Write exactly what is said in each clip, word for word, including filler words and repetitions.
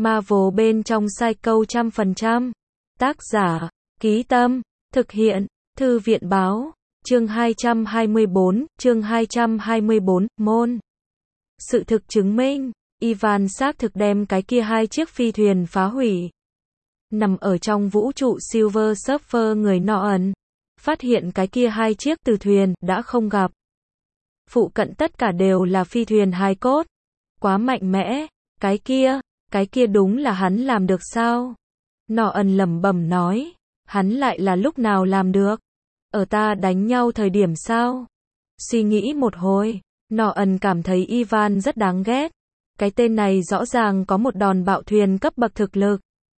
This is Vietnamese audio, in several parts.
Marvel bên trong Psycho trăm phần trăm. Tác giả, Ký Tâm, thực hiện, Thư viện Báo, chương hai trăm hai mươi bốn, chương hai trăm hai mươi bốn, môn. Sự thực chứng minh, Ivan xác thực đem cái kia hai chiếc phi thuyền phá hủy. Nằm ở trong vũ trụ Silver Surfer người nọ ẩn, phát hiện cái kia hai chiếc từ thuyền đã không gặp. Phụ cận tất cả đều là phi thuyền hài cốt. Quá mạnh mẽ, cái kia, cái kia đúng là hắn làm được sao? Nọ ẩn lẩm bẩm nói, hắn lại là lúc nào làm được? Ở ta đánh nhau thời điểm sao? Suy nghĩ một hồi, Nọ ẩn cảm thấy Ivan rất đáng ghét. Cái tên này rõ ràng có một đòn bạo thuyền cấp bậc thực lực,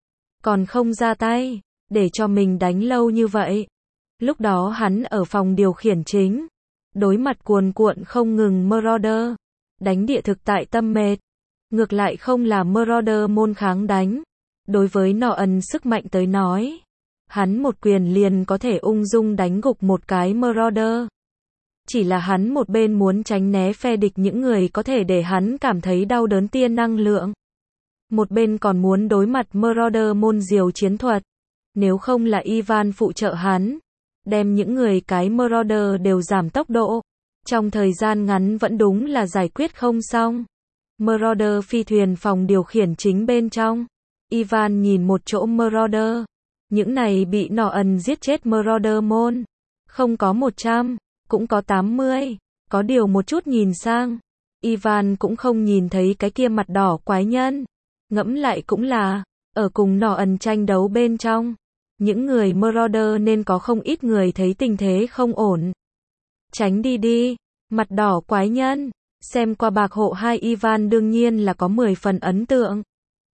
còn không ra tay, để cho mình đánh lâu như vậy. Lúc đó hắn ở phòng điều khiển chính, đối mặt cuồn cuộn không ngừng Marauder, đánh địa thực tại tâm mệt. Ngược lại không là Marauder môn kháng đánh. Đối với Nọ ẩn sức mạnh tới nói, hắn một quyền liền có thể ung dung đánh gục một cái Marauder. Chỉ là hắn một bên muốn tránh né phe địch những người có thể để hắn cảm thấy đau đớn tia năng lượng. Một bên còn muốn đối mặt Marauder môn diều chiến thuật. Nếu không là Ivan phụ trợ hắn, đem những người cái Marauder đều giảm tốc độ. Trong thời gian ngắn vẫn đúng là giải quyết không xong. Marauder phi thuyền phòng điều khiển chính bên trong. Ivan nhìn một chỗ Marauder. Những này bị Nọ ẩn giết chết Marauder môn. Không có một trăm, cũng có tám mươi. Có điều một chút nhìn sang, Ivan cũng không nhìn thấy cái kia mặt đỏ quái nhân. Ngẫm lại cũng là, ở cùng Nọ ẩn tranh đấu bên trong, những người Marauder nên có không ít người thấy tình thế không ổn. Tránh đi đi, mặt đỏ quái nhân. Xem qua bạc hộ hai Ivan đương nhiên là có mười phần ấn tượng.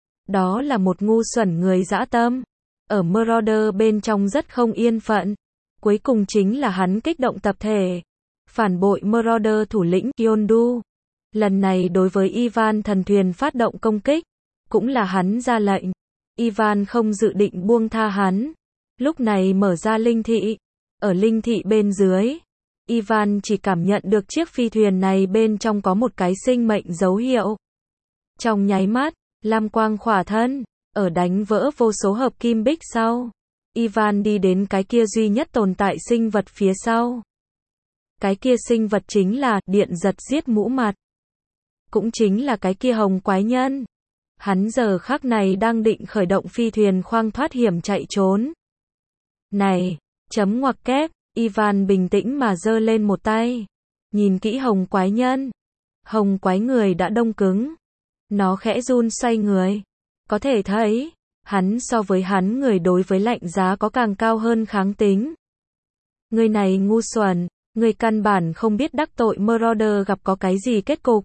Đó là một ngu xuẩn người dã tâm. Ở Marauder bên trong rất không yên phận. Cuối cùng chính là hắn kích động tập thể. Phản bội Marauder thủ lĩnh Yondu. Lần này đối với Ivan thần thuyền phát động công kích. Cũng là hắn ra lệnh. Ivan không dự định buông tha hắn. Lúc này mở ra linh thị. Ở linh thị bên dưới, Ivan chỉ cảm nhận được chiếc phi thuyền này bên trong có một cái sinh mệnh dấu hiệu. Trong nháy mắt, lam quang khỏa thân, ở đánh vỡ vô số hợp kim bích sau, Ivan đi đến cái kia duy nhất tồn tại sinh vật phía sau. Cái kia sinh vật chính là điện giật giết mũ mặt. Cũng chính là cái kia hồng quái nhân. Hắn giờ khắc này đang định khởi động phi thuyền khoang thoát hiểm chạy trốn. Này, chấm ngoặc kép. Ivan bình tĩnh mà giơ lên một tay. Nhìn kỹ hồng quái nhân. Hồng quái người đã đông cứng. Nó khẽ run xoay người. Có thể thấy, hắn so với hắn người đối với lạnh giá có càng cao hơn kháng tính. Người này ngu xuẩn, người căn bản không biết đắc tội Marauder gặp có cái gì kết cục.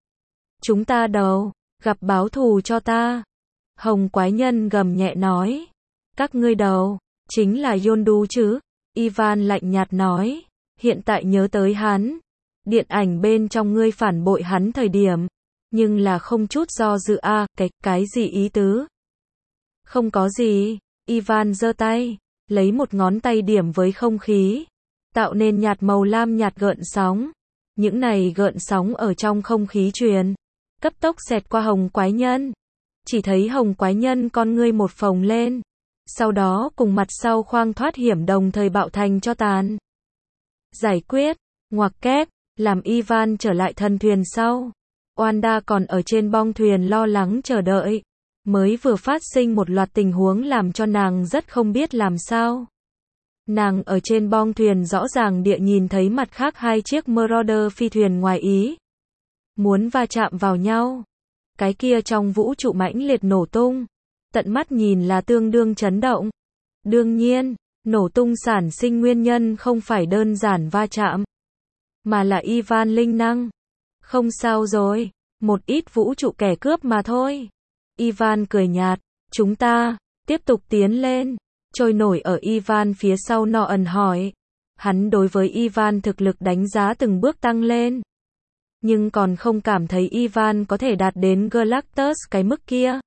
Chúng ta đầu, gặp báo thù cho ta. Hồng quái nhân gầm nhẹ nói. Các ngươi đầu, chính là Yondu chứ? Ivan lạnh nhạt nói, hiện tại nhớ tới hắn, điện ảnh bên trong ngươi phản bội hắn thời điểm, nhưng là không chút do dự a, à, cái, cái gì ý tứ? Không có gì, Ivan giơ tay, lấy một ngón tay điểm với không khí, tạo nên nhạt màu lam nhạt gợn sóng. Những này gợn sóng ở trong không khí truyền, cấp tốc xẹt qua hồng quái nhân. Chỉ thấy hồng quái nhân con ngươi một phồng lên. Sau đó cùng mặt sau khoang thoát hiểm đồng thời bạo thành cho tàn. Giải quyết, ngoặc kép, làm Ivan trở lại thần thuyền sau. Wanda còn ở trên bong thuyền lo lắng chờ đợi. Mới vừa phát sinh một loạt tình huống làm cho nàng rất không biết làm sao. Nàng ở trên bong thuyền rõ ràng địa nhìn thấy mặt khác hai chiếc Marauder phi thuyền ngoài ý. Muốn va chạm vào nhau. Cái kia trong vũ trụ mãnh liệt nổ tung. Tận mắt nhìn là tương đương chấn động. Đương nhiên, nổ tung sản sinh nguyên nhân không phải đơn giản va chạm, mà là Ivan linh năng. Không sao rồi, một ít vũ trụ kẻ cướp mà thôi. Ivan cười nhạt, chúng ta, tiếp tục tiến lên. Trôi nổi ở Ivan phía sau Nọ ẩn hỏi. Hắn đối với Ivan thực lực đánh giá từng bước tăng lên. Nhưng còn không cảm thấy Ivan có thể đạt đến Galactus cái mức kia.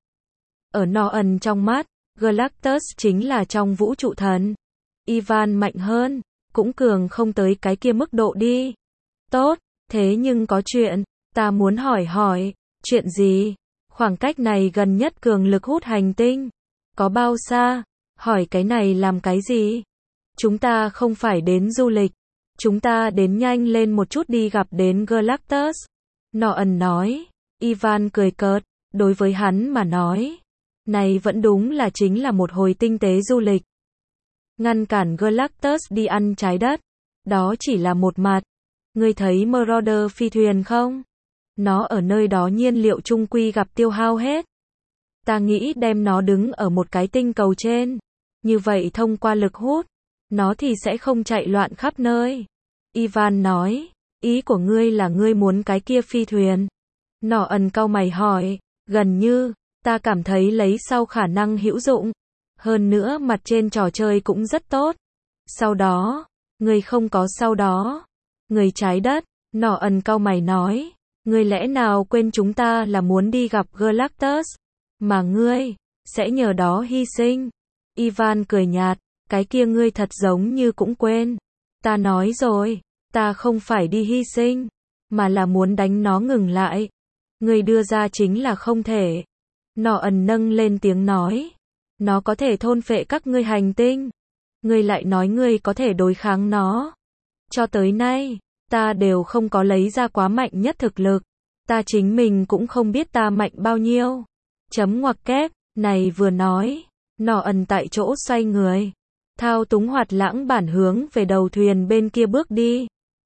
Ở Nọ ẩn trong mắt, Galactus chính là trong vũ trụ thần. Ivan mạnh hơn, cũng cường không tới cái kia mức độ đi. Tốt, thế nhưng có chuyện, ta muốn hỏi hỏi, chuyện gì? Khoảng cách này gần nhất cường lực hút hành tinh. Có bao xa? Hỏi cái này làm cái gì? Chúng ta không phải đến du lịch. Chúng ta đến nhanh lên một chút đi gặp đến Galactus. Norton nói. Ivan cười cợt. Đối với hắn mà nói. Này vẫn đúng là chính là một hồi tinh tế du lịch. Ngăn cản Galactus đi ăn trái đất. Đó chỉ là một mặt. Ngươi thấy Marauder phi thuyền không? Nó ở nơi đó nhiên liệu trung quy gặp tiêu hao hết. Ta nghĩ đem nó đứng ở một cái tinh cầu trên. Như vậy thông qua lực hút, nó thì sẽ không chạy loạn khắp nơi. Ivan nói, ý của ngươi là ngươi muốn cái kia phi thuyền. Norton cau mày hỏi, gần như, ta cảm thấy lấy sau khả năng hữu dụng. Hơn nữa mặt trên trò chơi cũng rất tốt. Sau đó, ngươi không có sau đó. Người trái đất, Norton cau mày nói, ngươi lẽ nào quên chúng ta là muốn đi gặp Galactus, mà ngươi sẽ nhờ đó hy sinh. Ivan cười nhạt, cái kia ngươi thật giống như cũng quên. Ta nói rồi, ta không phải đi hy sinh, mà là muốn đánh nó ngừng lại. Ngươi đưa ra chính là không thể. Norton nâng lên tiếng nói, nó có thể thôn phệ các ngươi hành tinh. Ngươi lại nói ngươi có thể đối kháng nó. Cho tới nay, ta đều không có lấy ra quá mạnh nhất thực lực. Ta chính mình cũng không biết ta mạnh bao nhiêu. Chấm ngoặc kép, này vừa nói, Norton tại chỗ xoay người. Thao túng hoạt lãng bản hướng về đầu thuyền bên kia bước đi.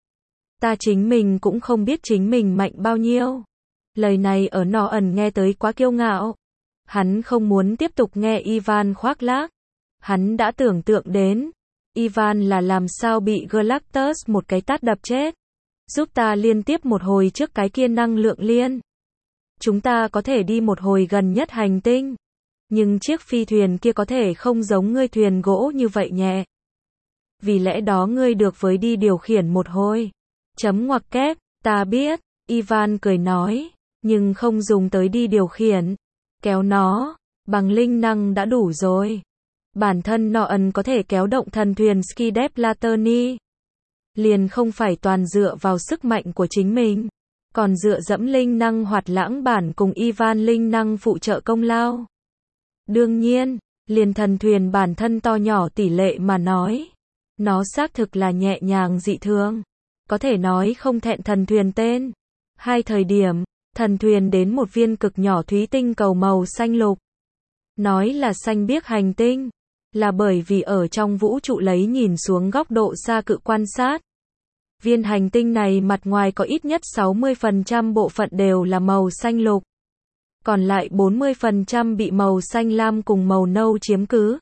Ta chính mình cũng không biết chính mình mạnh bao nhiêu. Lời này ở Norton nghe tới quá kiêu ngạo. Hắn không muốn tiếp tục nghe Ivan khoác lác. Hắn đã tưởng tượng đến. Ivan là làm sao bị Galactus một cái tát đập chết. Giúp ta liên tiếp một hồi trước cái kia năng lượng liên. Chúng ta có thể đi một hồi gần nhất hành tinh. Nhưng chiếc phi thuyền kia có thể không giống ngươi thuyền gỗ như vậy nhẹ. Vì lẽ đó ngươi được với đi điều khiển một hồi. Chấm ngoặc kép, ta biết, Ivan cười nói, nhưng không dùng tới đi điều khiển. Kéo nó, bằng linh năng đã đủ rồi. Bản thân Norton có thể kéo động thần thuyền Skidep Latterny. Liền không phải toàn dựa vào sức mạnh của chính mình. Còn dựa dẫm linh năng hoạt lãng bản cùng Ivan linh năng phụ trợ công lao. Đương nhiên, liền thần thuyền bản thân to nhỏ tỷ lệ mà nói. Nó xác thực là nhẹ nhàng dị thường. Có thể nói không thẹn thần thuyền tên. Hai thời điểm, thần thuyền đến một viên cực nhỏ thúy tinh cầu màu xanh lục. Nói là xanh biếc hành tinh. Là bởi vì ở trong vũ trụ lấy nhìn xuống góc độ xa cự quan sát. Viên hành tinh này mặt ngoài có ít nhất sáu mươi phần trăm bộ phận đều là màu xanh lục. Còn lại bốn mươi phần trăm bị màu xanh lam cùng màu nâu chiếm cứ.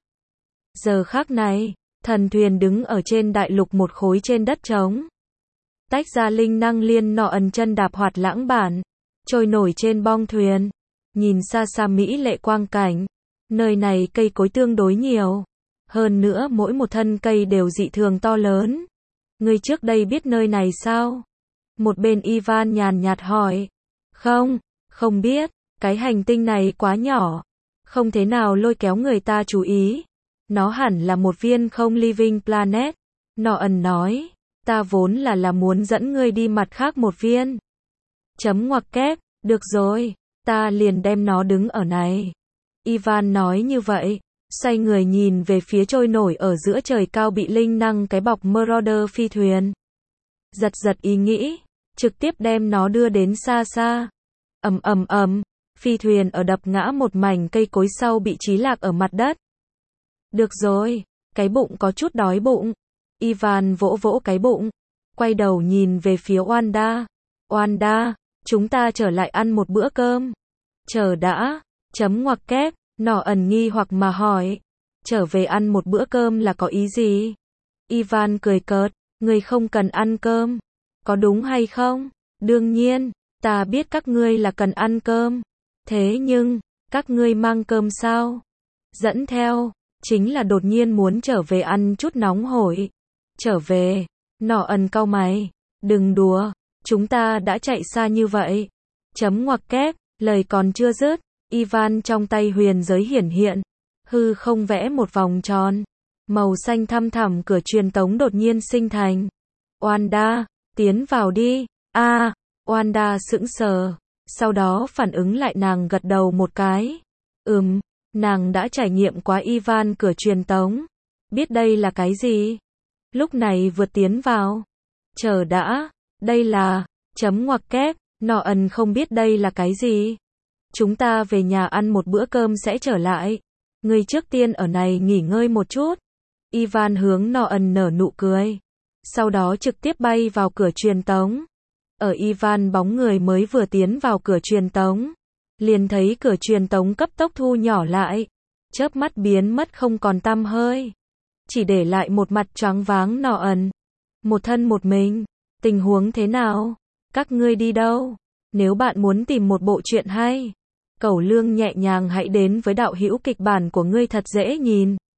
Giờ khắc này, thần thuyền đứng ở trên đại lục một khối trên đất trống. Tách ra linh năng liên Norton chân đạp hoạt lãng bản. Trôi nổi trên bong thuyền. Nhìn xa xa mỹ lệ quang cảnh. Nơi này cây cối tương đối nhiều. Hơn nữa mỗi một thân cây đều dị thường to lớn. Ngươi trước đây biết nơi này sao? Một bên Ivan nhàn nhạt hỏi. Không, không biết. Cái hành tinh này quá nhỏ. Không thế nào lôi kéo người ta chú ý. Nó hẳn là một viên không living planet. Norton nói. Ta vốn là là muốn dẫn ngươi đi mặt khác một viên. Chấm ngoặc kép. Được rồi. Ta liền đem nó đứng ở này. Ivan nói như vậy. Xoay người nhìn về phía trôi nổi ở giữa trời cao bị linh năng cái bọc Marauder phi thuyền. Giật giật ý nghĩ. Trực tiếp đem nó đưa đến xa xa. Ầm ầm ầm. Phi thuyền ở đập ngã một mảnh cây cối sau bị trí lạc ở mặt đất. Được rồi. Cái bụng có chút đói bụng. Ivan vỗ vỗ cái bụng. Quay đầu nhìn về phía Wanda. Wanda, chúng ta trở lại ăn một bữa cơm. Chờ đã. Chấm ngoặc kép. Norton nghi hoặc mà hỏi. Trở về ăn một bữa cơm là có ý gì? Ivan cười cợt. Ngươi không cần ăn cơm. Có đúng hay không? Đương nhiên. Ta biết các ngươi là cần ăn cơm. Thế nhưng, các ngươi mang cơm sao? Dẫn theo. Chính là đột nhiên muốn trở về ăn chút nóng hổi. Trở về. Norton cau mày. Đừng đùa. Chúng ta đã chạy xa như vậy. Chấm ngoặc kép. Lời còn chưa dứt. Ivan trong tay huyền giới hiển hiện. Hư không vẽ một vòng tròn. Màu xanh thăm thẳm cửa truyền tống đột nhiên sinh thành. Wanda, tiến vào đi. A, à, Wanda sững sờ. Sau đó phản ứng lại nàng gật đầu một cái. Ừm, nàng đã trải nghiệm quá Ivan cửa truyền tống. Biết đây là cái gì? Lúc này vượt tiến vào. Chờ đã, đây là, chấm ngoặc kép, nọ ẩn không biết đây là cái gì. Chúng ta về nhà ăn một bữa cơm sẽ trở lại. Ngươi trước tiên ở này nghỉ ngơi một chút. Ivan hướng nọ ẩn nở nụ cười. Sau đó trực tiếp bay vào cửa truyền tống. Ở Ivan bóng người mới vừa tiến vào cửa truyền tống. Liền thấy cửa truyền tống cấp tốc thu nhỏ lại. Chớp mắt biến mất không còn tăm hơi. Chỉ để lại một mặt choáng váng nọ ẩn. Một thân một mình. Tình huống thế nào? Các ngươi đi đâu? Nếu bạn muốn tìm một bộ truyện hay, Cẩu Lương nhẹ nhàng hãy đến với đạo hữu kịch bản của ngươi thật dễ nhìn.